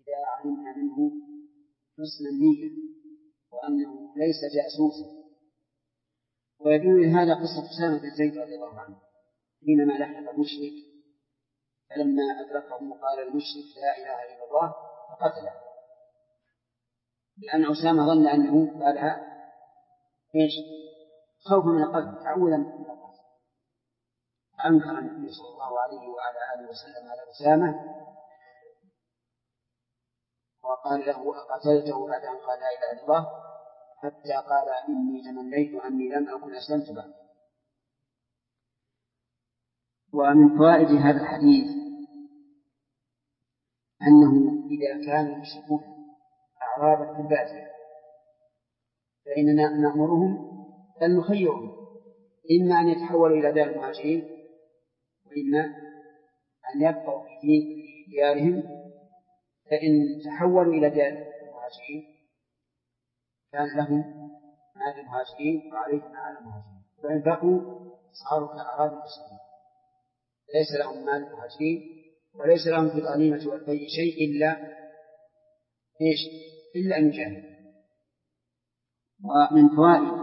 إذا علمنا منه حسن النية وأنه ليس جاسوسا. ويدل لهذا قصة أسامة بن زيد رضي الله عنه حينما لحق المشرك فلما أدركه قال المشرك لا إله إلا الله فقتله، لأن أسامة ظن أنه قالها إيش؟ خوفا من القتل، تعوذا من القتل. أنكر النبي صلى الله عليه وعلى آله وسلم على أسامة وقال له أقتلته بعد أن قال لا إله إلا الله، حتى قال إني تمنيت أني لم أكن أسلمت بعد. ومن فوائد هذا الحديث أنه إذا كان المشركون أعرابا في البادية فإننا نأمرهم أن نخيرهم إما أن يتحولوا إلى دار المهاجرين وإما أن يبقوا في ديارهم، فإن تحولوا إلى دار المهاجرين كان لهم ما للمهاجرين وعليهم ما على المهاجرين، وإن بقوا صاروا كأعراب المسلمين ليس لهم مال المهاجرين وليس لهم في الغنيمة والفيء شيء إلا أن يجاهدوا. ومن فوائد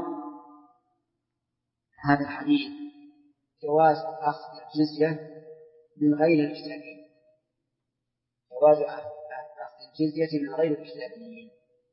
هذا الحديث جواز أخذ الجزية من غير الكتابيين، جواز أخذ الجزية من غير الكتابيين،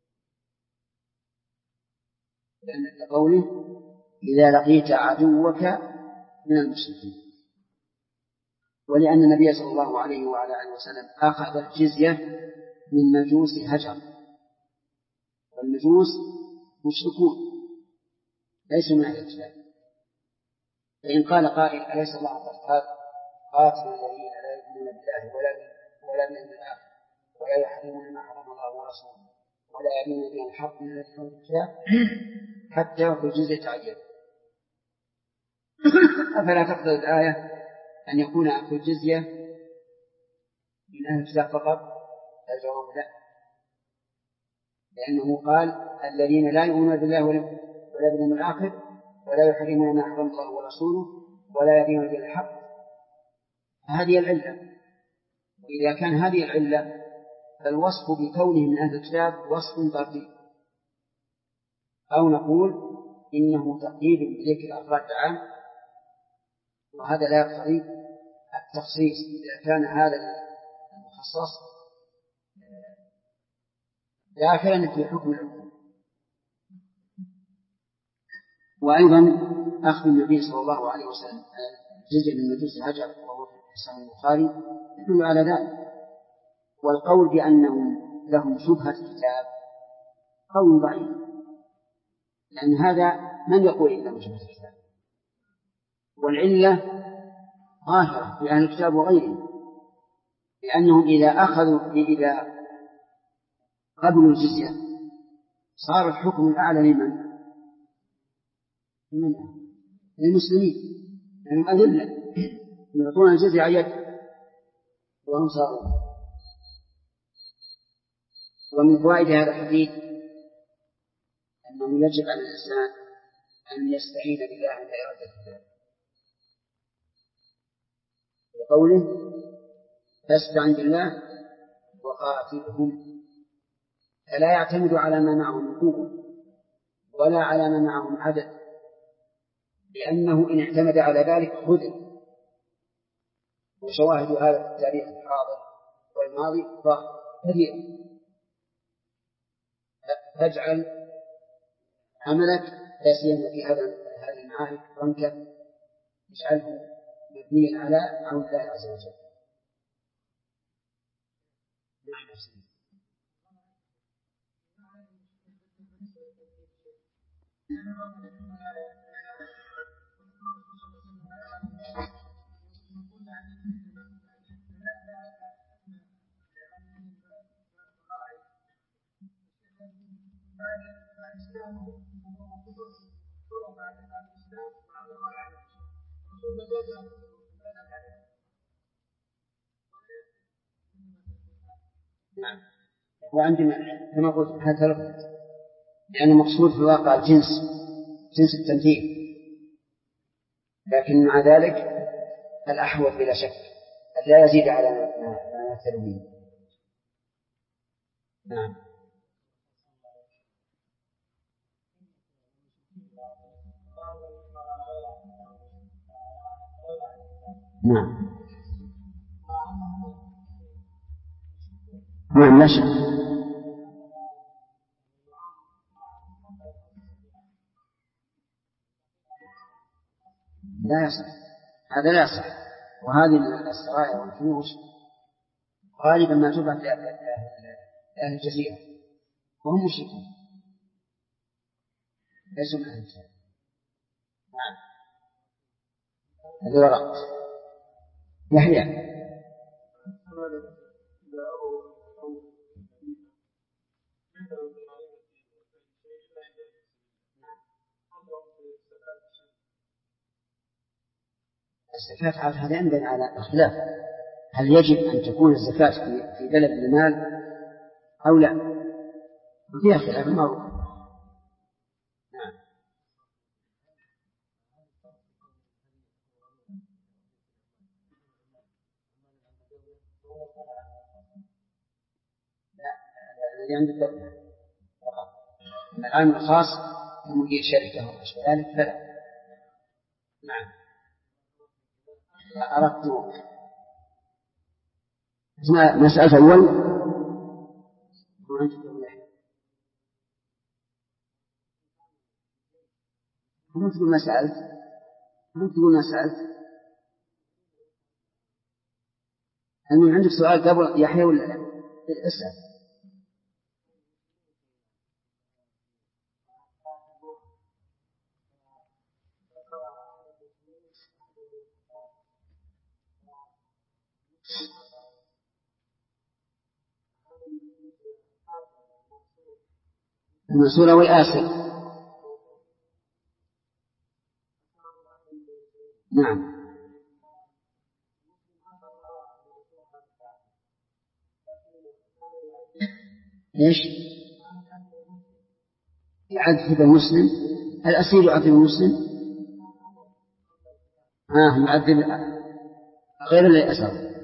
لأن قوله إذا لقيت عدوك من المشركين، ولأن النبي صلى الله عليه وعلى آله وسلم أخذ الجزية من مجوس هجر، والمجوس مشركون ليسوا من أهل الكتاب. فإن قال قائل أليس الله قد قاتل الذين لا يؤمنون بالله ولا باليوم الآخر ولا يحرمون ما حرم الله ورسوله ولا يدينون دين الحق من الذين أوتوا الكتاب حتى يعطوا الجزية عن يد، أفلا تقتضي الآية أن يكون أخذ الجزية من أهل الكتاب فقط؟ الجواب لا، لأنه قال الذين لا يؤمنون بالله ولا باليوم الآخر ولا يحرمون ما حرم الله ورسوله ولا يدينون دين الحق، هذه العلة. وإذا كان هذه العلة فالوصف بكونه من أهل الكتاب وصف طردي، أو نقول إنه تقييد بذكر أفراد العام، وهذا لا يقتضي التخصيص إذا كان هذا المخصص داخلا في حكم العموم. وأيضا أخذ النبي صلى الله عليه وسلم جزء من مجوس الهجر وهو في صحيح البخاري يدل على ذلك. والقول بأنهم لهم شبهة كتاب قول ضعيف، لأن هذا من يقول إنهم شبهة كتاب، والعلة ظاهرة في أهل الكتاب وغيرهم، لأنهم إذا قبلوا الجزية صار الحكم الأعلى لمن؟ للمسلمين، لأنهم أذلة يعطون الجزية عن يد وهم صاروا. ومن فوائد هذا الحديث أنه يجب على الإنسان أن يستعين بالله عند إرادة الله، لقوله فاستعن بالله وقاتلهم، فلا يعتمد على ما معه من قوة ولا على ما معه من عدد، لأنه إن اعتمد على ذلك خذل. وشواهد هذا في التاريخ الحاضر والماضي كثيرة. فاجعل عملك لا سيما في هذه المعاهد رنكة، اجعله مبنيا على عون الله عز وجل. نعم. وعندما كما قلت هذا لفظ، لأن المقصود في الواقع الجنس، جنس التمثيل، لكن مع ذلك الأحوط بلا شك أن لا يزيد على ما يمثل به. نعم. نعم. نعم لا شك. لا يصح، هذا لا يصح. وهذه السرايا والجيوش غالبا ما تبعث لأهل الجزيرة وهم مشركون ليسوا من أهل الجزيرة. نعم. هذا ورقت يحيى. الزكاة على هذا عندنا على اختلاف، هل يجب أن تكون الزكاة في بلد المال أو لا؟ وفيها خلاف معروف. نعم. لا، الذي عند الدولة فقط. العامل الخاص كمدير شركة أو ذلك فلا. نعم. أردت مسألة أول هم تقول ما سألت، هم تقول ما سألت. المهم عندك سؤال قبل يحيى ولا لا؟ اسأل. المسؤول أو الآسر. نعم. إيش؟ يعذب المسلم، الأسير يعذب المسلم. يعذب غير الذي أسر.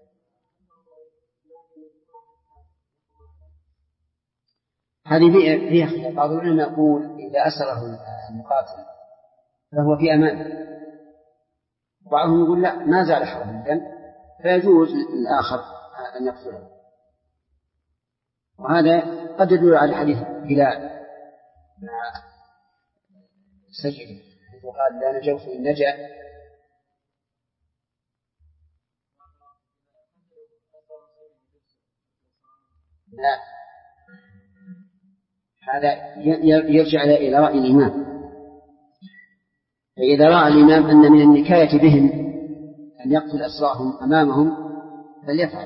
هذه فيها خلاف. بعض العلماء يقول إذا أسره المقاتل فهو في أمان، وبعضهم يقول لا، ما زال حرا فيجوز للآخر أن يقتله. وهذا قد يدل على حديث بلال مع سيده حيث قال لا نجوت إن نجا. لا، هذا يرجع إلى رأي الإمام. فإذا رأى الإمام أن من النكاية بهم أن يقتل أسراهم أمامهم فليفعل،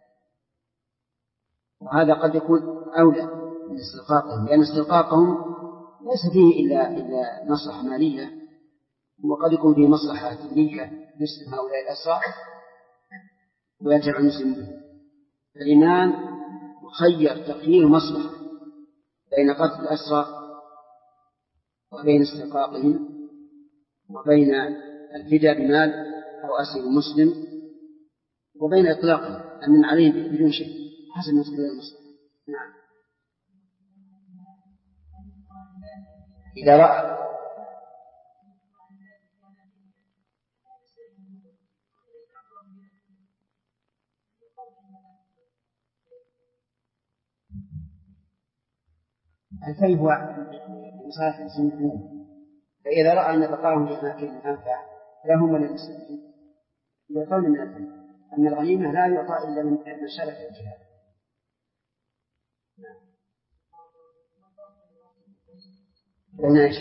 وهذا قد يكون أولى من استلقاقهم، لأن استلقاقهم ليس فيه إلا مصلحة مالية، وقد يكون فيه مصلحة دينية يسلم هؤلاء الأسرى ويرجع المسلم به. فالإمام مخير تخيير مصلحة بين قتل الأسرى وبين استلقاقهم وبين الفداء بمال أو أسر مسلم وبين إطلاقهم أمن عليه بدون شيء حسب ما تقول المصلحة. نعم. إذا رأى الكي هو مصالح المسلمين، فإذا رأى أن بقاهم في أماكن أنفع لهم وللمسلمين يعطون من الكي. أن الغنيمة لا يعطى إلا من شرف الجهاد. بين ايش؟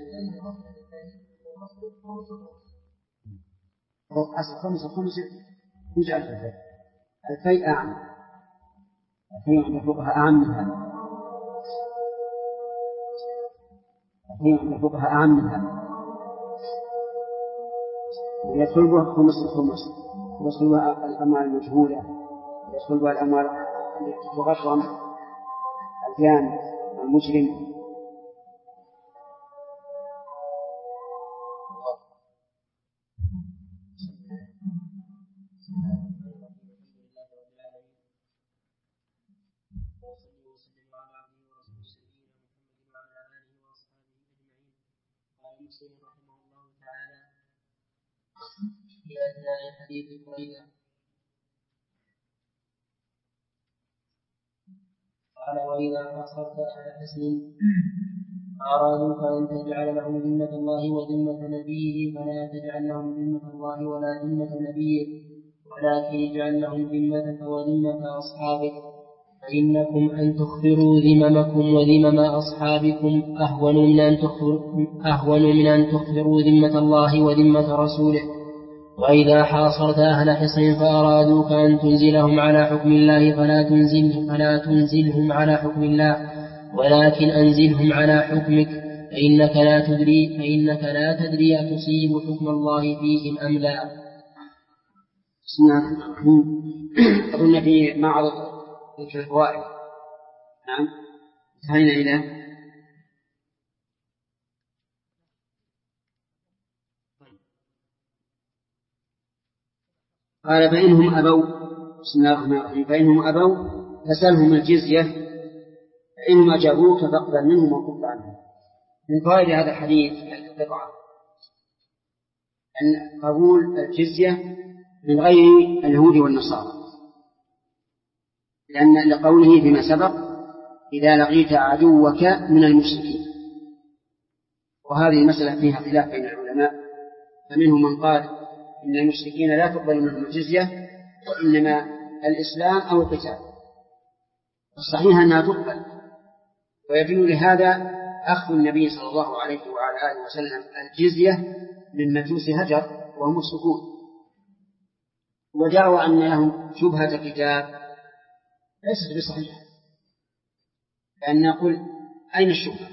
أصل خمس يجعل في الفيء. الفيء أعم، الفيء عند الفقهاء أعم من هذا. الفيء عند الفقهاء أعم من هذا. يدخل به خمس الخمس، يدخل بها الأموال المجهولة، يدخل بها الأموال التي تغرم الجاني المجرم. مسلم رحمه الله تعالى في أثناء حديث بريدة قال: وإذا حصرت أهل حسن أرادوك أن تجعل لهم ذمة الله وذمة نبيه فلا تجعل لهم ذمة الله ولا ذمة نبيه، ولكن اجعل لهم ذمتك وذمة أصحابك، فإنكم أن تخبروا ذممكم وذمم أصحابكم أهون من أن تخبروا ذمة الله وذمة رسوله. وإذا حاصرت أهل حصن فأرادوك أن تنزلهم على حكم الله فلا تنزلهم على حكم الله، ولكن أنزلهم على حكمك، فإنك لا تدري أتصيب حكم الله فيهم أم لا. بسم الله الرحمن الرحيم. أظن في معرض الفوائد. نعم، انتهينا إلى قال: فإنهم أبوا. بسم الله الرحمن الرحيم. فإنهم أبوا فسلهم الجزية، فإنهم أجابوك فاقبل منهم وكف عنهم. من فوائد هذا الحديث القطعة أن قبول الجزية من غير اليهود والنصارى، لأن لقوله فيما سبق: إذا لقيت عدوك من المشركين. وهذه المسألة فيها خلاف بين العلماء، فمنهم من قال إن المشركين لا تقبل منهم الجزية وإنما الإسلام أو القتال، الصحيح أنها تقبل. ويدل لهذا أخذ النبي صلى الله عليه وعلى آله وسلم الجزية من مجوس هجر وهم السكون، ودعوا أن لهم شبهة كتاب ليست بصحيحة، لأن نقول: أين الشبهة؟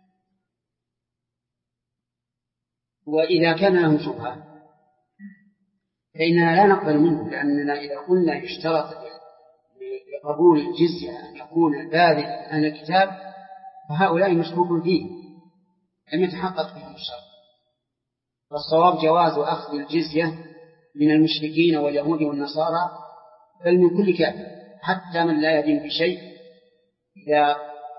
وإذا كان لهم شبهة فإننا لا نقبل منه، لأننا إذا قلنا يشترط لقبول الجزية أن يكون الباذل عن الكتاب فهؤلاء مشكوك فيه، لم يتحقق فيهم الشرط. فالصواب جواز أخذ الجزية من المشركين واليهود والنصارى، بل من كل كافر حتى من لا يدين بشيء. إذا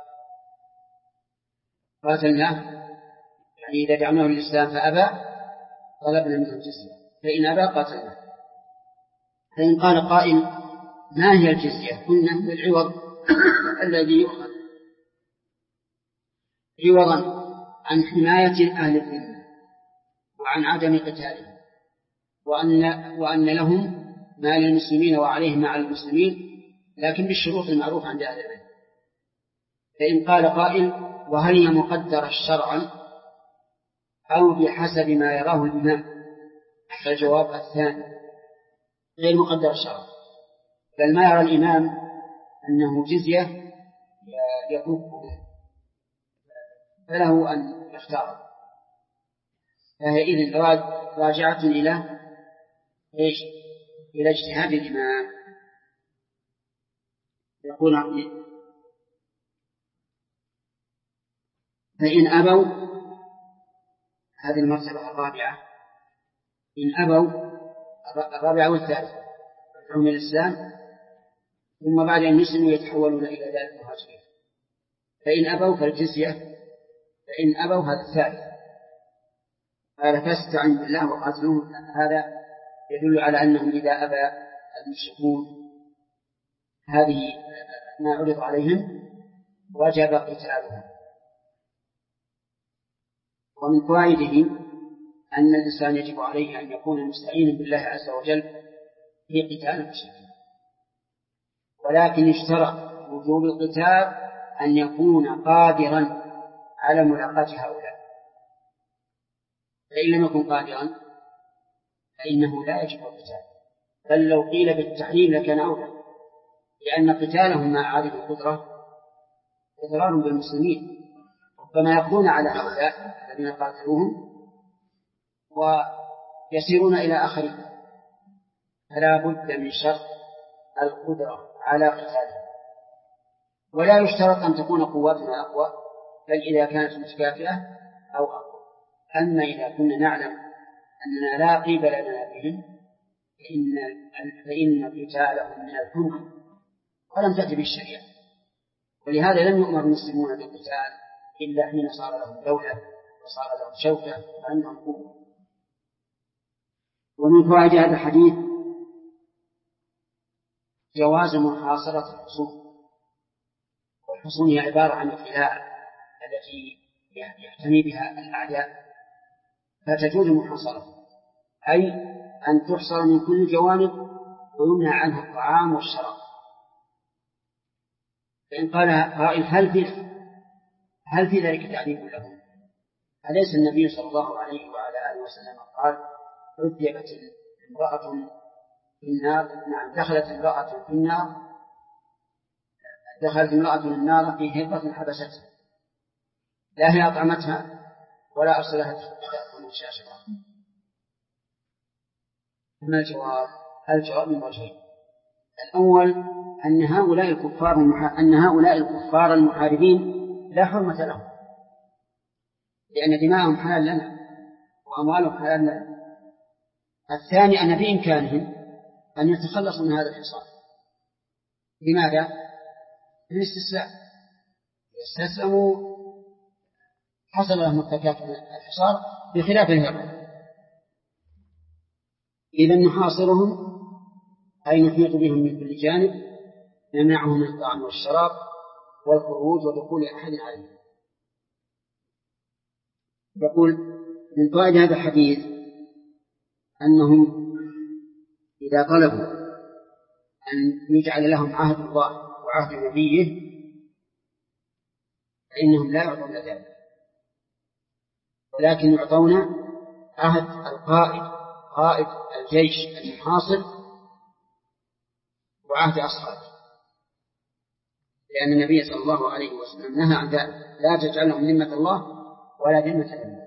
قاتلناه، يعني إذا دعوناه للإسلام فأبى طلبنا منه الجزية، فإن أبى قاتلناه. فإن قال قائل: ما هي الجزية؟ قلنا: هو العوض الذي يؤخذ عوضا عن حماية أهل الذمة وعن عدم قتالهم، وأن لهم ما للمسلمين وعليهم ما على المسلمين، لكن بالشروط المعروفة عند أهل العلم. فإن قال قائل: وهل هي مقدرة شرعا أو بحسب ما يراه الإمام؟ فالجواب الثاني، غير مقدر شرعا، بل ما يرى الإمام أنه جزية يكون فله أن يختار. فهي إذن راجعة إلى اجتهاد الإمام. يقول: فإن أبوا، هذه المرتبة الرابعة، إن أبوا الرابعة والثالثة يدعون إلى الإسلام، ثم بعد أن يسلموا يتحولون إلى دار المهاجرين. فإن أبوا فالجزية، فإن أبوا هذا الثالث. قال: فاستعن بالله وقاتلوهم. هذا يدل على أنهم إذا أبى المشركون هذه ما عرض عليهم وجب قتالهم. ومن فوائده أن الإنسان يجب عليه أن يكون مستعينا بالله عز وجل في قتال المشركين، ولكن يشترط وجوب القتال أن يكون قادرا على ملاقاة هؤلاء، فإن لم يكن قادرا فإنه لا يجب القتال، بل لو قيل بالتحريم لكان أولى، لأن قتالهم مع عدم القدرة إضرار بالمسلمين، ربما يقضون على هؤلاء الذين قاتلوهم ويسيرون إلى آخرين، فلا بد من شرط القدرة على قتالهم. ولا يشترط أن تكون قواتنا أقوى، بل إذا كانت متكافئة أو أقوى. أما إذا كنا نعلم أننا لا قيب لنا بهم فإن قتالهم من الحكم ولم تأتي بالشريعة، ولهذا لم يؤمر المسلمون بالقتال إلا حين صار لهم دولة وصار لهم شوكة فإنهم قوة. ومن فوائد هذا الحديث جواز محاصرة الحصون. والحصون هي عبارة عن الخلاء التي يحتمي بها الأعداء، فتجوز محاصرة، أي أن تحصر من كل جوانب ويمنع عنها الطعام والشراب. فإن قال قائل هل في ذلك تعليم لهم؟ أليس النبي صلى الله عليه وعلى آله وسلم قال عذبت امرأة في النار، نعم دخلت امرأة النار في هرة حبستها لا هي أطعمتها ولا أرسلها تأكل من شاشتها. ما الجواب؟ الجواب من وجهين. الأول أن هؤلاء الكفار المحاربين لا حرمة لهم، لأن دماءهم حلال لنا وأموالهم حلال لنا. الثاني أن بإمكانهم أن يتخلصوا من هذا الحصار. لماذا؟ للاستسلام. يستسلموا حصل لهم التكاف الحصار بخلاف الهرة. إذا نحاصرهم أي نحيط بهم من كل جانب، نمنعهم من الطعام والشراب والخروج ودخول أحد عليهم. يقول من فوائد هذا الحديث أنهم إذا طلبوا أن يجعل لهم عهد الله وعهد نبيه فإنهم لا يعطون ذلك، ولكن يعطون عهد قائد الجيش المحاصر وعهد أصحابه، لأن النبي صلى الله عليه وسلم نهى عن ذلك: لا تجعلهم ذمة الله ولا ذمة النبي.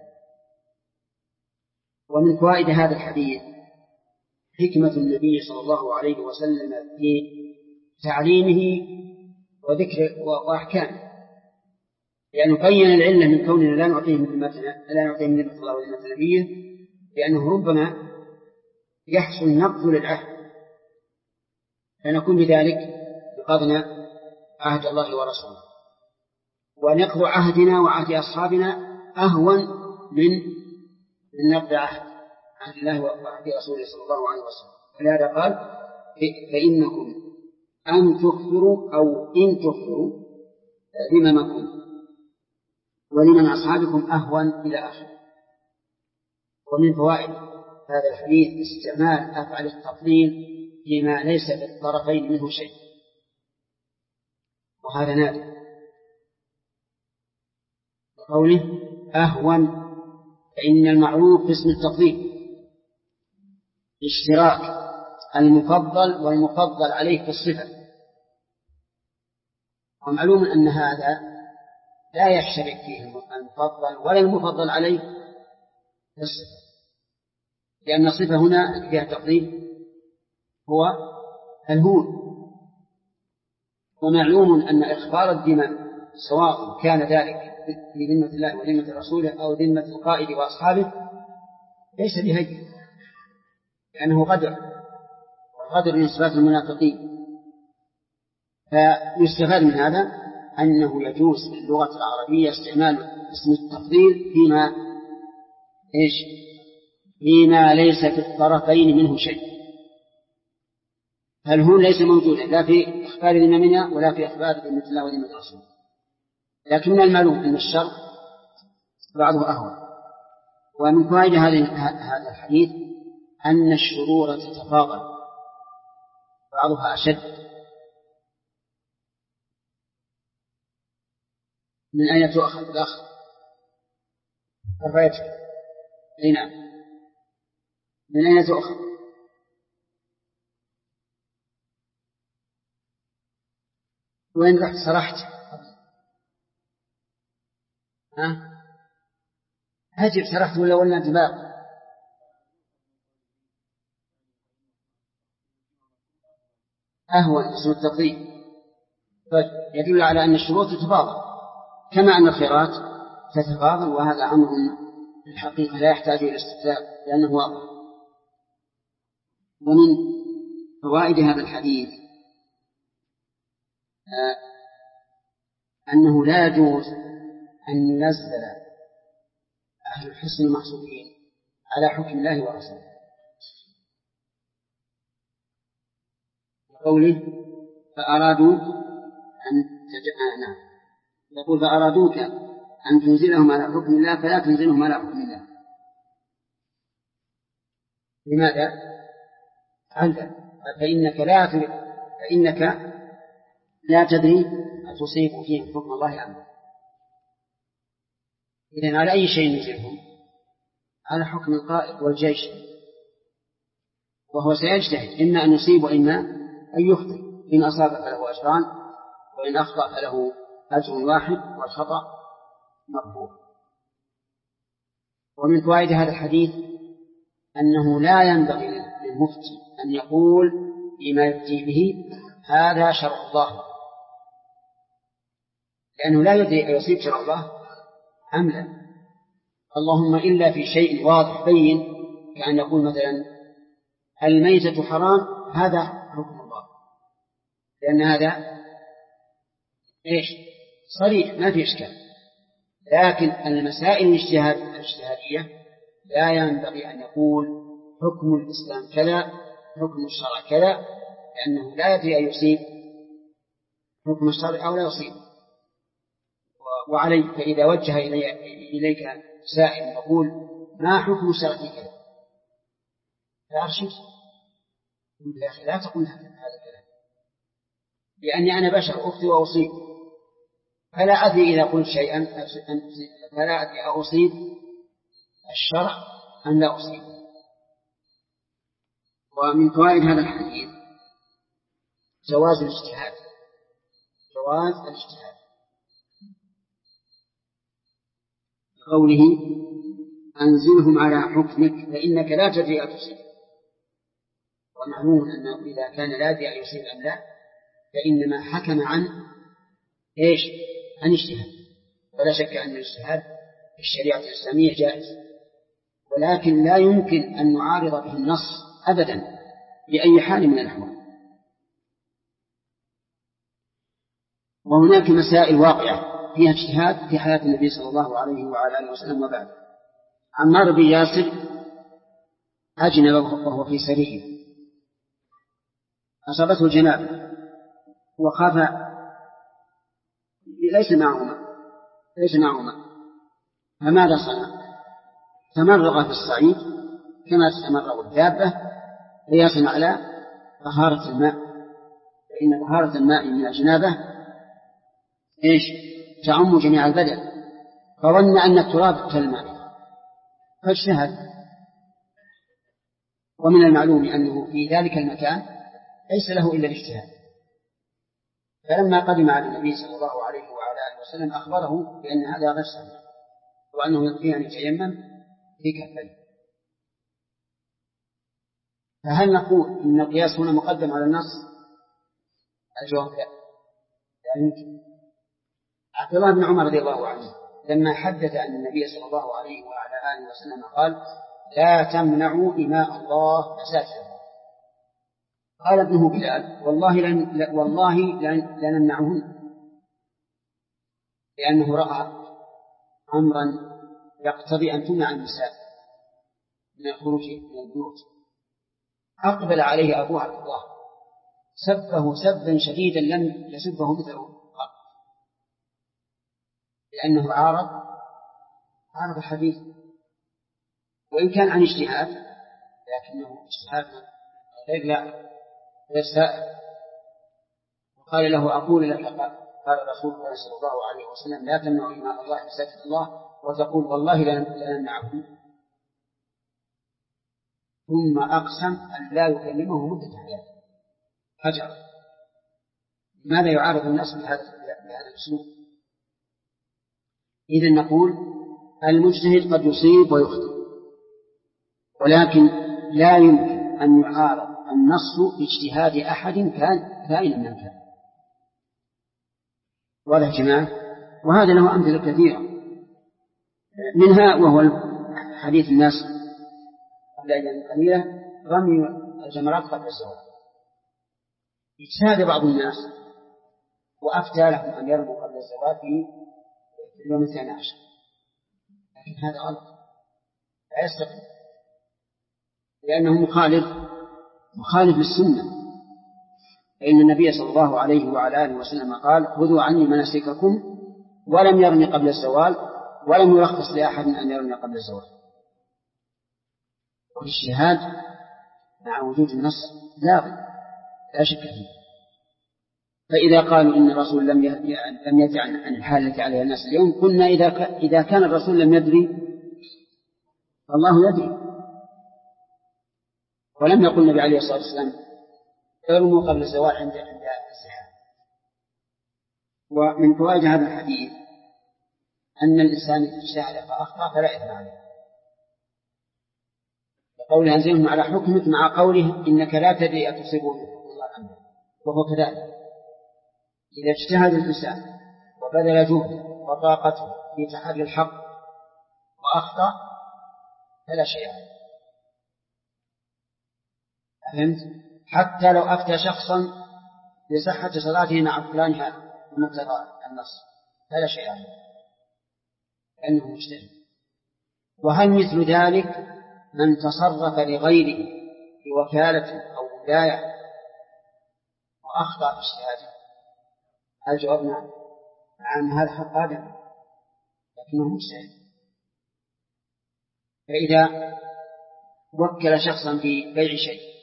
ومن فوائد هذا الحديث حكمة النبي صلى الله عليه وسلم في تعليمه وذكر وأحكامه، لأنه بين العلة من كوننا لا نعطيه من ذمة الله وذمة نبيه، لأنه ربما يحصل نقض للعهد فنكون بذلك نقضنا عهد الله ورسوله، ونقض عهدنا وعهد أصحابنا أهون من نقض عهد الله وعهد رسوله صلى الله عليه وسلم. ولهذا قال: فإنكم أن تغفروا أو إن تغفروا ذممكم ولمن أصحابكم أهون إلى آخره. ومن فوائد هذا الحديث استعمال أفعال التفضيل فيما ليس للطرفين منه شيء، وهذا نادر. قوله أهون فإن المعروف اسم التفضيل اشتراك المفضل والمفضل عليه في الصفة، ومعلوم أن هذا لا يشترك فيه المفضل ولا المفضل عليه في الصفة، لأن الصفة هنا فيها تفضيل هو الهون. ومعلوم أن إخبار الذمم سواء كان ذلك بذمة الله وذمة رسوله أو ذمة القائد وأصحابه ليس بهين، لأنه غدر، والغدر من صفات المنافقين. فيستفاد من هذا أنه يجوز في اللغة العربية استعمال اسم التفضيل فيما ليس في الطرفين منه شيء. فالهون ليس موجودا لا في إخبار ذممنا ولا في إخبار ذمة الله وذمة رسوله، لكن من المعلوم أن الشر بعضه أهون. ومن فوائد هذا الحديث أن الشرور تتفاضل بعضها أشد. من أين تؤخذ الأخ؟ رفعتك. نعم، من أين تؤخذ؟ وين رحت سرحت؟ هجر سرحت ولا انتباه؟ أهون اسم التفضيل يدل على أن الشروط تتفاضل كما أن الخيرات تتفاضل، وهذا أمر في الحقيقة لا يحتاج إلى استفسار لأنه واضح. ومن فوائد هذا الحديث أنه لا يجوز أن ينزل أهل الحسن المحسوبين على حكم الله ورسوله. قوله فأرادوا يقول فأرادوك أن تنزلهم على حكم الله فلا تنزلهم على حكم الله. لماذا؟ فإنك لا تدري أتصيب فيهم حكم الله أم لا. إذن على أي شيء ننزلهم؟ على حكم القائد والجيش، وهو سيجتهد إما أن يصيب وإما أن يخطئ، إن أصاب فله أجران وإن أخطأ فله أجر واحد والخطأ مقبول. ومن فوائد هذا الحديث أنه لا ينبغي للمفتي أن يقول فيما يفتي به هذا شرع الله، لأنه لا يدري أن يصيب شرع الله أم لا، اللهم إلا في شيء واضح بين، كأن يقول مثلا الميتة حرام، هذا حكم الله، لأن هذا صريح ما في إشكال. لكن المسائل الاجتهادية لا ينبغي أن يقول حكم الإسلام كذا، حكم الشرع كذا، لأنه لا يدري أن يصيب حكم الشرع أو لا يصيب. وعليك إذا وجه إليك سائل يقول ما حكم الشرع كذا، فأرشد يا أخي لا تقول هذا الكلام، لأني أنا بشر أخطئ وأصيب، فلا أدري إذا قلت شيئا فلا أدري أصيب الشرع أم لا أصيب. ومن فوائد هذا الحديث جواز الاجتهاد، قوله أنزلهم على حكمك فإنك لا تدري أتصيب. ومعلوم أنه إذا كان لا يدري أن يصيب أم لا فإنما حكم عن اجتهاد، ولا شك أن الاجتهاد في الشريعة الإسلامية جائز، ولكن لا يمكن أن نعارض به النص أبدا بأي حال من الأحوال. وهناك مسائل واقعة فيها اجتهاد في حياة النبي صلى الله عليه وعلى آله وسلم وبعد. عمار بن ياسر أجنب وهو في سرية، أصابته الجنابة وخاف ليس معهما، فماذا صنع؟ تمرغ في الصعيد كما تتمرغ الدابة قياسا على طهارة الماء، فإن طهارة الماء من الجنابة تعم جميع البدن، فظن أن التراب كالماء فاجتهد. ومن المعلوم أنه في ذلك المكان ليس له إلا الاجتهاد. فلما قدم على النبي صلى الله عليه وعلى آله وسلم أخبره بأن هذا غير صحيح، وأنه يكفي أن يتيمم في كفيه. فهل نقول إن القياس هنا مقدم على النص؟ الجواب لا يمكن. عبد الله بن عمر رضي الله عنه لما حدث أن النبي صلى الله عليه وعلى آله وسلم قال لا تمنعوا إماء الله مساجد، قال ابنه بلال والله لنمنعهن، لأنه رأى أمرا يقتضي أن تمنع النساء من الخروج من البيوت. أقبل عليه أبو عبد الله سبه سبا شديدا لم يسبه مثله قط، لأنه عارض الحديث، وإن كان عن اجتهاد لكنه اجتهاد غير سائر. وقال له أقول لك قال رسول الله صلى الله عليه وسلم لا تمنعوا إماء الله مساجد الله وتقول والله لنمنعكم، ثم أقسم أن لا يكلمه مدة حياته هجر. لماذا يعارض الناس بهذا الأسلوب؟ إذن نقول المجتهد قد يصيب ويخطئ، ولكن لا يمكن أن يعارض النص باجتهاد أحد كائنا من كان. ولا جماعة، وهذا له أمثلة كثيرة، منها وهو حديث الناس قبل أيام قليلة رمي الجمرات قبل الزواج. اجتهد بعض الناس وأفتى لهم أن يرموا قبل الزواج في اليوم 12، لكن هذا غلط، لا يستقيم، لأنه مخالف للسنة. فإن النبي صلى الله عليه وعلى آله وسلم قال: خذوا عني مناسككم، ولم يرمي قبل الزوال، ولم يرخص لأحد أن يرمي قبل الزوال. والاجتهاد مع وجود النص لا شك فيه. فإذا قالوا إن الرسول لم يدري عن الحال التي عليها الناس اليوم، قلنا إذا كان الرسول لم يدري فالله يدري. ولم يقل النبي عليه الصلاة والسلام: ارموا قبل الزوال عند الزحام. ومن فوائد هذا الحديث أن الإنسان إذا اجتهد فأخطأ فلا إثم عليه، وقوله: أنزلهم على حكمك، مع قوله: إنك لا تدري أتصيبه الله أمره. وهو كذلك، إذا اجتهد الإنسان وبذل جهده وطاقته في تحري الحق وأخطأ فلا شيء عليه. فهمت؟ حتى لو أفتى شخصا بصحة صلاته مع فلانها بمقتضى النص فلا شيء عليه، لأنه مجتهد. وهل مثل ذلك من تصرف لغيره بوكالة أو ولاية وأخطأ في اجتهاده؟ الجواب نعم، هذا حق آدم، لكنه مجتهد. فإذا وكل شخصا في بيع شيء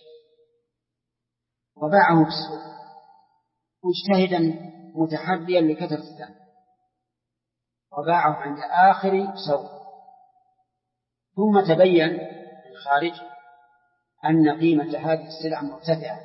وباعه بسوء مجتهدا متحريا لكثرة الثمن، وباعه عند آخر سوق، ثم تبين في الخارج أن قيمة هذه السلعة مرتفعة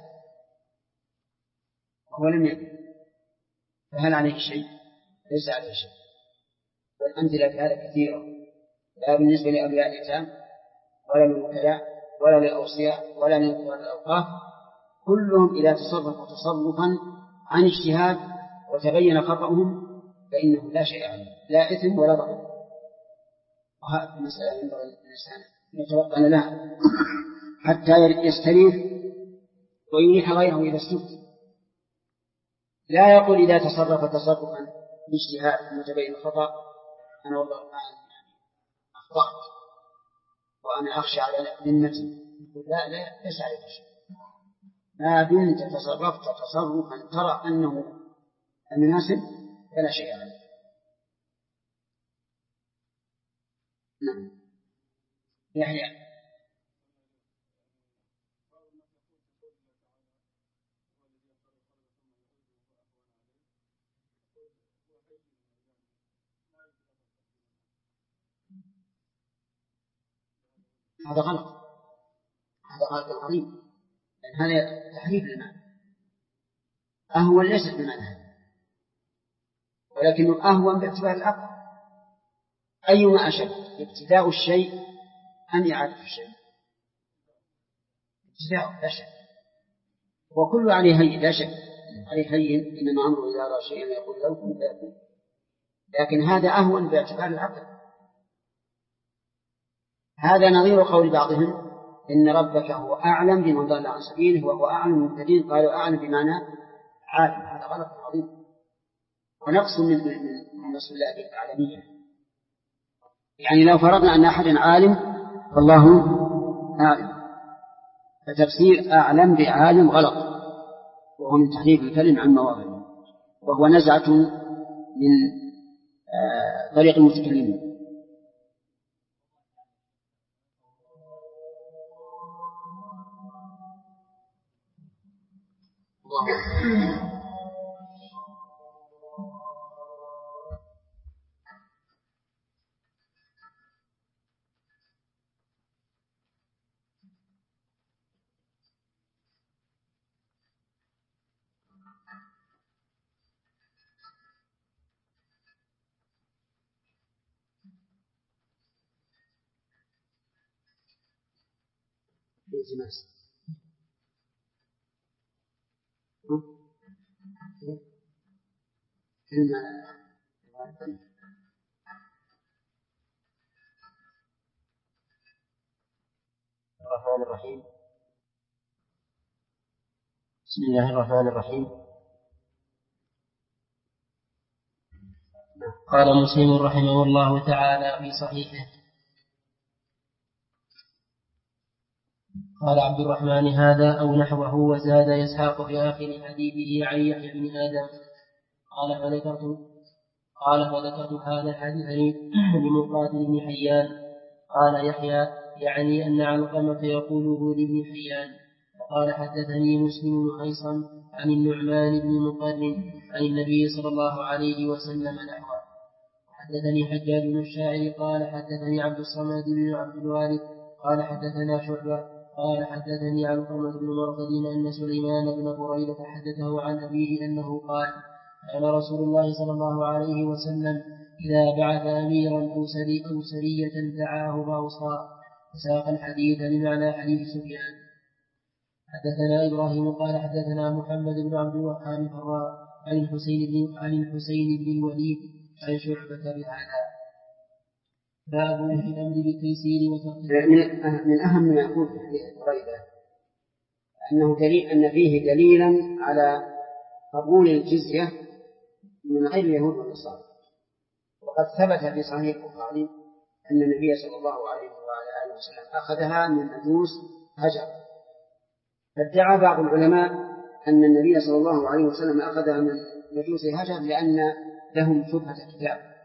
وهو لم يدري، فهل عليه شيء؟ ليس عليه شيء. والأمثلة في هذا كثيرة، لا بالنسبة لأولياء اليتامى ولا للوكلاء ولا للأوصياء ولا للأوقاف، كلهم إذا تصرفوا تصرفا عن اجتهاد وتبين خطأهم فإنه لا شيء عليه، لا إثم ولا ضرر. وهذه المسألة ينبغي الإنسان يتوقن لها حتى يستريح ويريح غيره إذا استفتي. لا يقول إذا تصرف تصرفا باجتهاد متبين الخطأ: أنا والله الآن أخطأت وأنا أخشى على ذمتي. لا ليس عليك شيء، ما دمت تصرفت تصرفا ترى أنه مناسب فلا شيء عليك. نعم. يحيى: هذا غلط، هذا غلط عظيم، لأن هذا تحريف المعنى. أهون ليست بمعنى، ولكنه أهون باعتبار العقل. أيما أشد، ابتداء الشيء أم إعادة الشيء؟ ابتداء لا شك، وكل عليه هين لا شك، عليه هين، إنما أمره إذا أراد شيئا يقول له كن فيكون. لكن هذا أهون باعتبار العقل. هذا نظير قول بعضهم: إن ربك هو أعلم بمن ضل عن سبيله وهو أعلم بالمهتدين. قالوا أعلم بمعنى عالم. هذا غلط عظيم ونقص من نص الله بالأعلمية. يعني لو فرضنا أن أحد عالم فالله أعلم، فتفسير أعلم بعالم غلط، وهو من تحريف الكلم عن مواضعه، وهو نزعة من طريق المتكلمين. الرحمن الرحيم. بسم الله الرحمن الرحيم. قال مسلم رحمه الله تعالى في صحيحه: قال عبد الرحمن هذا أو نحوه. وزاد إسحاق في آخر حديثه عن يحيى بن آدم قال فذكرت هذا الحديث لمقاتل بن حيان. قال يحيى يعني أن علقمة يقوله لابن حيان. قال حدثني مسلم بن هيثم عن النعمان بن مقرن عن النبي صلى الله عليه وسلم نحوه. حدثني حجاج بن الشاعر قال حدثني عبد الصمد بن عبد الوارث قال حدثنا شعبة قال حدثني علقمة بن مرقد أن سليمان بن بريدة حدثه عن أبيه أنه قال كان رسول الله صلى الله عليه وسلم إذا بعث أميرا أو سرية دعاه فأوصاه. وساق الحديث بمعنى حديث سفيان. حدثنا إبراهيم قال حدثنا محمد بن عبد الوهاب الفراء عن الحسين بن الوليد عن شعبة بهذا. باب في الأمر بالتيسير من أهم ما يقول في حديث بريدة أنه دليل أن فيه دليلا على قبول الجزية من غير اليهود والنصارى. وقد ثبت في صحيح البخاري أن النبي صلى الله عليه وعلى آله وسلم أخذها من مجوس هجر. فادعى بعض العلماء أن النبي صلى الله عليه وسلم أخذها من مجوس هجر لأن لهم شبهة كتاب،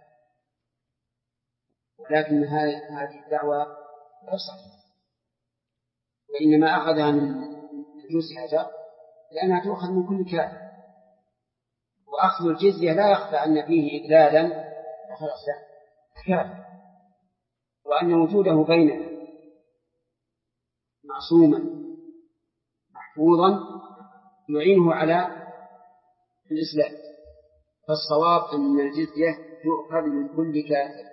ولكن هذه الدعوة لا صحيحة، وإنما أخذها من مجوس هجر لأنها تؤخذ من كل كافر. وأخذ الجزية لا يخفى أن فيه إذلالا كافر، وأن وجوده بيننا معصوما محفوظا يعينه على الإسلام. فالصواب أن الجزية تؤخذ من كل كافر،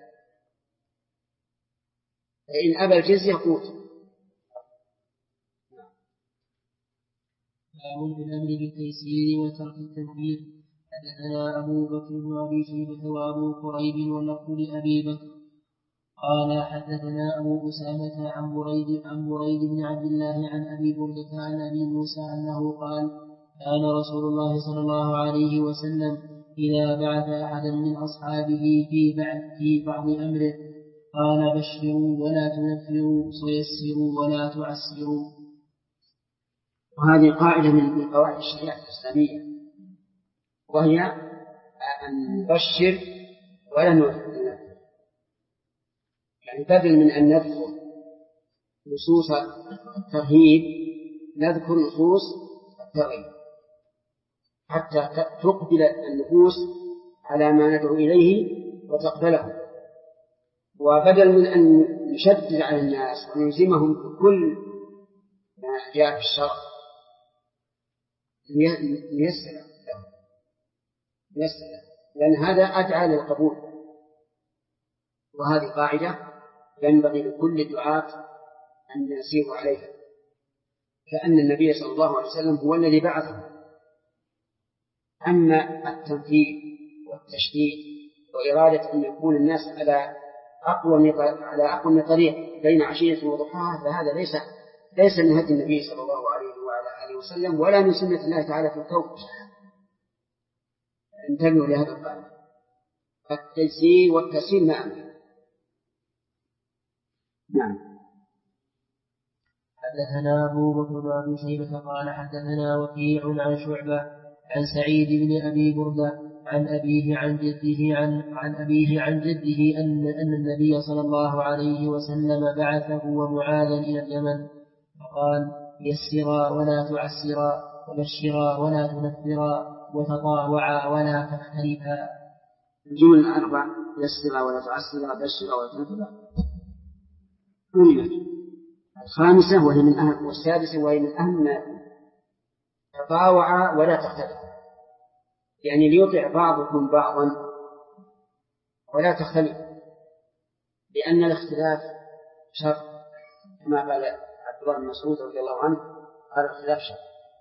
فإن أبى الجزية قوت. باب في الأمر بالتيسير وترك التنفيذ. حدثنا أبو بكر بن أبي شيبة وأبو قريب واللفظ لأبي بكر قال حدثنا أبو أسامة عن بريد بن عبد الله عن أبي بردة عن أبي موسى أنه قال كان رسول الله صلى الله عليه وسلم إذا بعث أحدا من أصحابه في بعض أمره قال بشروا ولا تنفروا ويسروا ولا تعسروا. وهذه قاعدة من قواعد الشريعة الإسلامية، وهي أن نبشر ولا ننفر. يعني بدل من أن نذكر نصوص الترهيب نذكر نصوص الترغيب حتى تقبل النفوس على ما ندعو إليه وتقبله. وبدل من أن نشدد على الناس ونلزمهم بكل ما جاء في الشرع نيسر، لأن هذا أدعى للقبول. وهذه قاعدة ينبغي لكل الدعاة أن يسيروا عليها، كأن النبي صلى الله عليه وسلم هو الذي بعثه. أما التنفيذ والتشديد وإرادة أن يكون الناس على أقوى طريق بين عشية وضحاها، فهذا ليس من هدي النبي صلى الله عليه وعلى آله وسلم ولا من سنة الله تعالى في الكون. انتبهوا لهذا القاعدة، التيسير والتسهيل معا. نعم. حدثنا أبو بكر بن أبي شيبة قال حدثنا وكيع عن شعبة عن سعيد بن أبي بردة عن أبيه عن جده عن جده أن النبي صلى الله عليه وسلم بعثه ومعاذا إلى اليمن فقال يسرا ولا تعسرا وبشرا ولا تنفرا وتطاوعا ولا تختلفا. الجمل الأربع يسرا ولا تعسرا بشرا ولا تنفرا. الخامسة وهي من أهم، والسادسة وهي من أهم ما يكون تطاوعا ولا تختلفا، يعني ليطع بعضكم بعضا ولا تختلف، لأن الاختلاف شر كما قال عبد الله بن مسعود رضي الله عنه قال الاختلاف شر.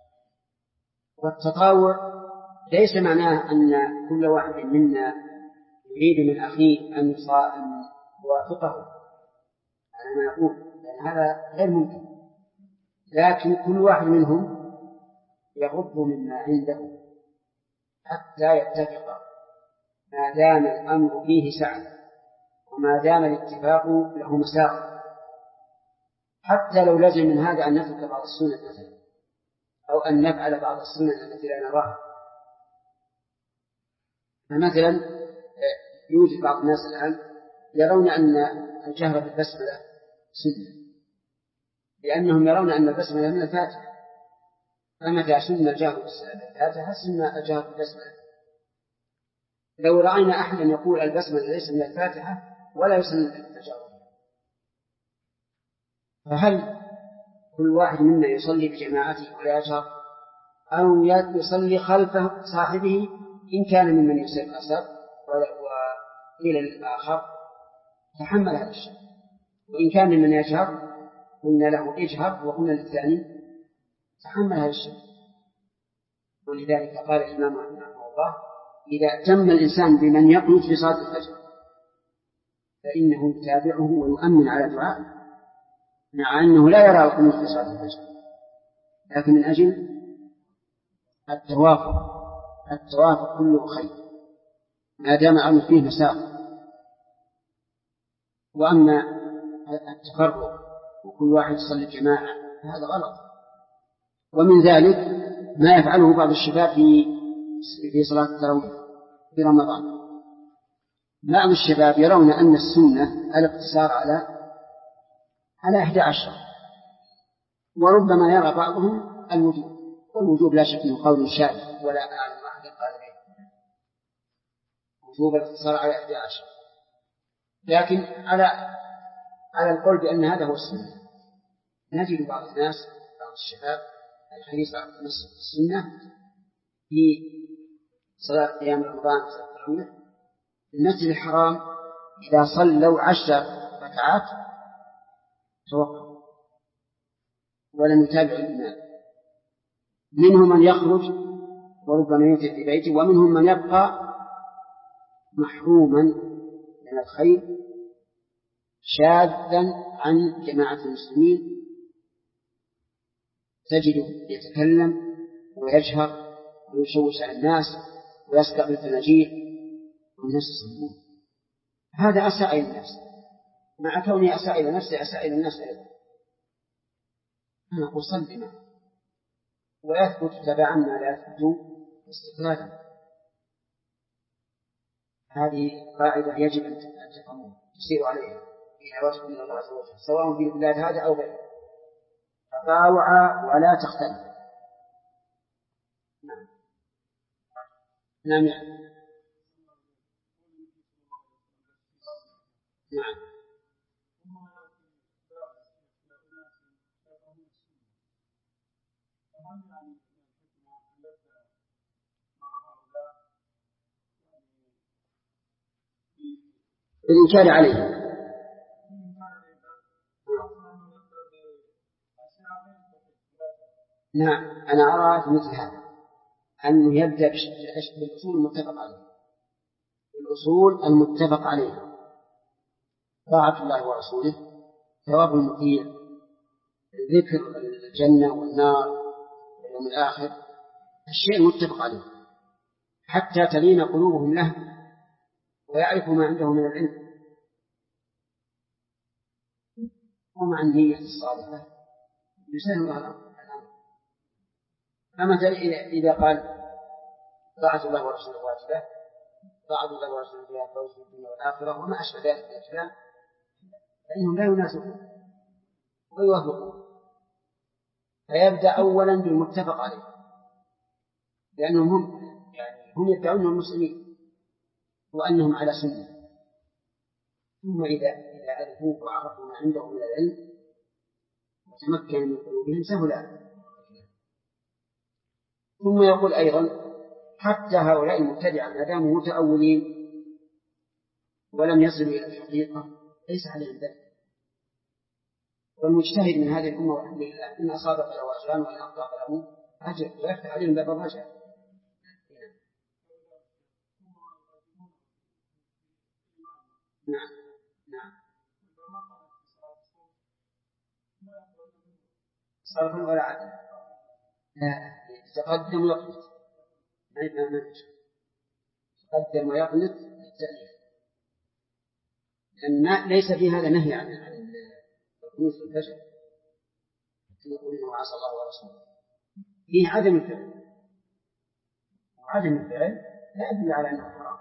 والتطاوع ليس معناه أن كل واحد منا يريد من أخيه أن يوافقه على ما يقول، لأن هذا غير ممكن، لكن كل واحد منهم يغض مما عنده حتى يتفق ما دام الأمر فيه سعة وما دام الاتفاق له مساغ، حتى لو لزم من هذا أن نترك بعض السنن مثلا، أو أن نفعل بعض السنن التي لا نراها. فمثلا يوجد بعض الناس الآن يرون أن الجهر بالبسملة سنة، لأنهم يرون أن البسملة من الفاتحة، فمتى سن الجهر بالفاتحة سن الجهر بالبسملة. لو رأينا أحدا يقول البسملة ليس من الفاتحة ولا يسن التجهر، فهل كل واحد منا يصلي بجماعته ولا يجهر، أو يصلي خلف صاحبه إن كان ممن يسير الأثر، وقيل للآخر تحمل هذا الشيء، وإن كان ممن يجهر قلنا له اجهر، وقلنا للثاني تحمل هذا الشيء. ولذلك قال الإمام رحمه الله إذا اهتم الإنسان بمن يقنط في صلاة الفجر فإنه يتابعه ويؤمن على دعائه، مع أنه لا يرى القنوت في صلاة الفجر، لكن من أجل التوافق كله خير ما دام الأمر فيه مساق. وأما التفرق وكل واحد يصلي جماعة هذا غلط. ومن ذلك ما يفعله بعض الشباب في صلاة التراويح في رمضان. بعض الشباب يرون أن السنة الاقتصار على 11، وربما يرى بعضهم الوجوب، والوجوب لا شك من قول شاذ ولا أعلم أحد قال به وجوب الاقتصار على 11. لكن على القول بأن هذا هو السنة نجد بعض الناس بعض الشباب الحريص على السنة في صلاة قيام رمضان صلاة التراويح في المسجد الحرام إذا صلوا 10 ركعات توقفوا ولم يتابعوا الإمام. منهم من يخرج وربما يوتر في بيته، ومنهم من يبقى محروما من الخير شاذا عن جماعة المسلمين، تجده يتكلم ويجهر ويشوش على الناس ويستقبل تناجيح والناس يصلون. هذا أساء إلى الناس، مع كونه أساء إلى نفسه أساء إلى الناس أيضا. أنا أقول صل معه ويثبت تبعا ما لا يثبت استقلالا. هذه قاعدة يجب أن تفهموها تسير عليها في وجه من الله عز وجل، سواء في بلاد هذا أو غيره. تطاوعا ولا تختلف. نعم. نعم. الإنكار عليه. نعم، أنا أرى في مثل هذا أنه يبدأ بالأصول المتفق عليه، الأصول المتفق عليه طاعة الله ورسوله، ثواب المطيع، ذكر الجنة والنار واليوم الآخر، الشيء المتفق عليه حتى تلين قلوبهم له ويعرفوا ما عنده من العلم ومع النية الصالحة يسهل الأمر. أما إذا قال طاعة الله ورسوله واجبة، طاعة الله ورسوله فيها فوز في الدنيا والآخرة وما أشبه ذلك من الكلام، فإنهم لا يناسبون ويوافقون. فيبدأ أولا بالمتفق عليه، لأنهم هم يدعون المسلمين وأنهم على سنة. ثم إذا عرفوه وعرفوا ما عندهم من العلم وتمكن من قلوبهم سهل. ثم يقول أيضا حتى هؤلاء المبتدعة ما داموا متأولين ولم يصلوا إلى الحقيقة ليس عليهم ذلك. والمجتهد من هذه الأمة والحمد لله إن أصاب فله أجران وإن أخطأ فله أجر ويفتح عليهم باب الرجاء. نعم. نعم. صرف ولا عدل. لا، يتقدم ويقلت، ما يتقدم ويقلت للتأليف، لأن ليس في هذا نهي عن القنوت في الفجر، يقول إنه عصى الله ورسوله فيه عدم الفعل، وعدم الفعل لا يدل على أنه حرام،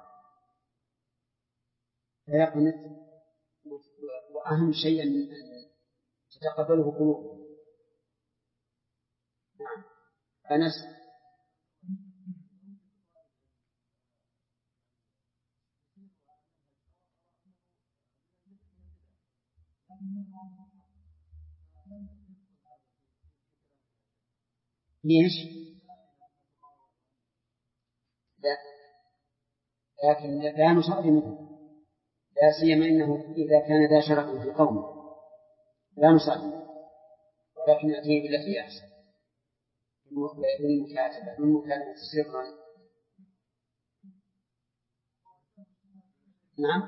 فيقنط. وأهم شيء أن تتقبله قلوبهم. نعم. أنس ليش؟ لا، لكن لا نصلي منه، لا سيما إنه إذا كان ذا شرف في قومه لا نصلي، ولكن نأتيه بالتي أحسن بالمكاتبة سرا. نعم.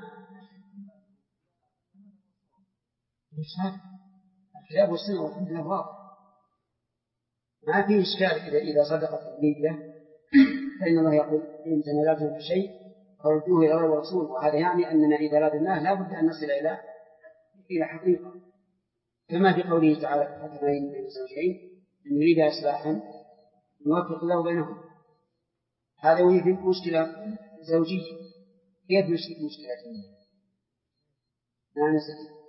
الكتاب والسنة والحمد لله واضح، ما فيه إشكال. إذا صدقت النية فإن الله يقول إن تنازعتم في شيء فردوه إلى الله ورسوله، وهذا يعني أننا إذا أردناه لا بد أن نصل إلى حقيقة، كما في قوله تعالى في الحكمين بين الزوجين إن يريد إصلاحا نوفق له بينهم. هذا وهي مشكلة زوجية، كيف مشكلة لا نسأل.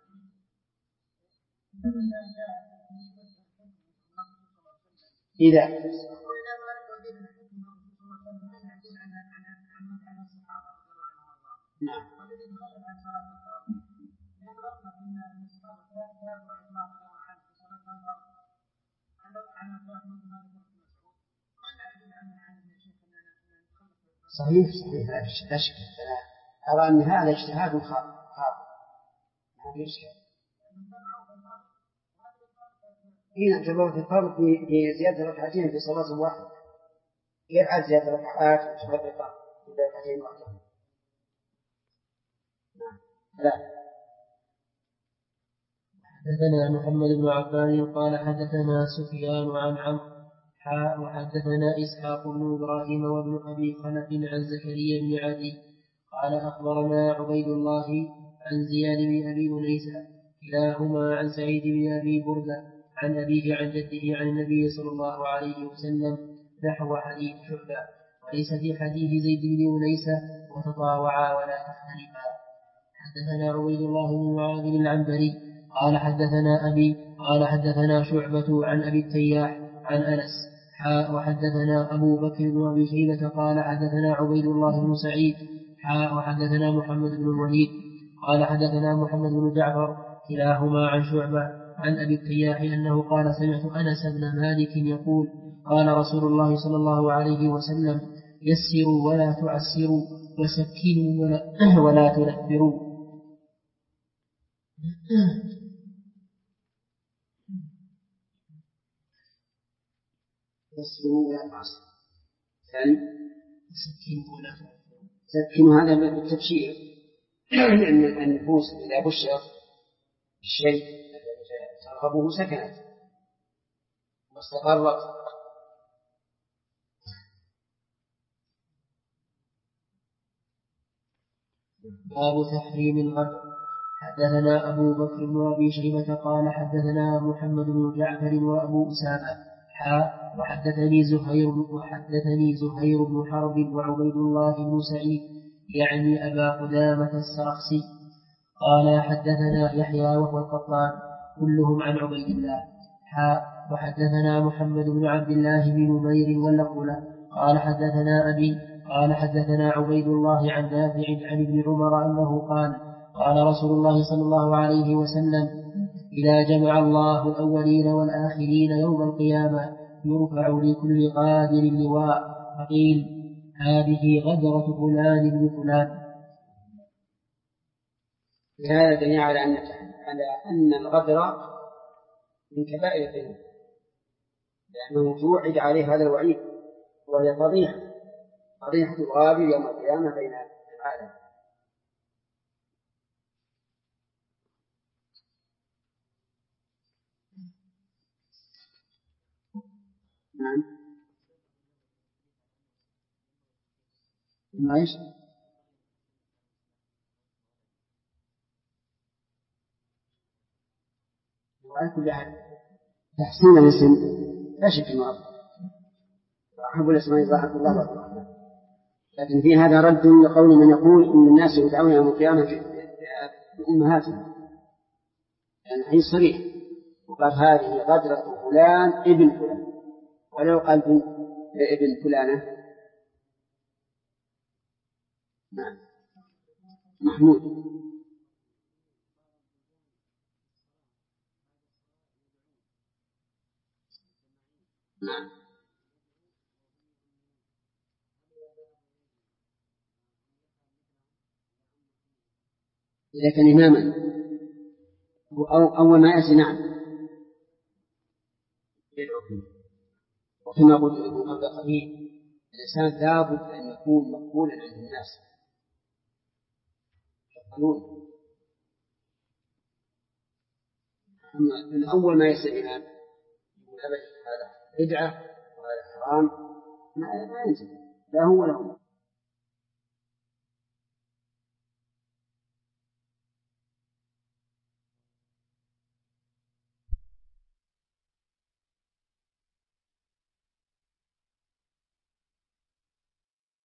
إذا نعم. صحيح لا شك. أرى أن هذا اجتهاد خاطئ ما في إشكال. نعتبر في الفرض في زيادة ركعتين في صلاة واحدة، كيف عاد زيادة ركعات متفرقة في ركعتين واحدة؟ لا. حدثنا محمد بن عبان قال حدثنا سفيان عن عمرو وحدثنا إسحاق بن إبراهيم وابن أبي خلف عن زكريا بن عدي قال أخبرنا عبيد الله عن زياد بن أبي أنيسة كلاهما عن سعيد بن أبي بردة عن أبيه عن جده عن النبي صلى الله عليه وسلم نحو حديث شعبة، وليس في حديث زيد بن أنيسة وتطاوعا ولا تختلفا. حدثنا عبيد الله بن معاذ العنبري قال حدثنا أبي قال حدثنا شعبة عن أبي التياح عن أنس وحدثنا أبو بكر بن أبي شيبة قال حدثنا عبيد الله بن سعيد وحدثنا محمد بن الوليد قال حدثنا محمد بن جعفر كلاهما عن شعبة عن أبي التياح أنه قال سمعت أنس بن مالك يقول قال رسول الله صلى الله عليه وسلم يسروا ولا تعسروا وسكنوا ولا تنفروا. يسكنوا ولا تعسروا، ثاني سكنوا هذا بالتبشير، لأن النفوس إذا بشر الشيء ترغبه سكنت واستقرت. باب تحريم الغدر. حدثنا أبو بكر بن أبي شيبة قال حدثنا محمد بن جعفر وأبو أسامة وحدثني زهير بن حرب وعبيد الله بن سعيد يعني أبا قدامة السرخسي قال حدثنا يحيى وهو القطان كلهم عن عبيد الله وحدثنا محمد بن عبد الله بن نمير واللفظ له قال حدثنا أبي قال حدثنا عبيد الله عن نافع عن ابن عمر أنه قال رسول الله صلى الله عليه وسلم إذا جمع الله الأولين والآخرين يوم القيامة يرفع لكل قادر لواء فقيل هذه غدرة فلان بن فلان. هذا دليل على أن الغدر من كبائر الذنوب، لأنه توعد عليه هذا الوعيد، وهي فضيحة الغادر يوم القيامة بين العالم. نعم. معيش وعلى كل حال تحسين الاسم لا شك أنه أفضل، أحب الأسماء الله والرحمن. لكن في هذا رد لقول من يقول إن الناس يدعون يوم القيامة بأمهاتهم، يعني حديث صريح، وقال هذه غدرة فلان ابن فلان، ولو قال ابن فلانة. نعم. محمود. نعم. إذا كان إماما أول ما يأتي نعم وكما قلت لكم قبل قليل الإنسان لابد أن يكون مقبولا عند الناس يقولون. أما من أول ما يأتي الإمام يقول أبدا هذا بدعة وهذا حرام ما ينزل لا هو ولا هو.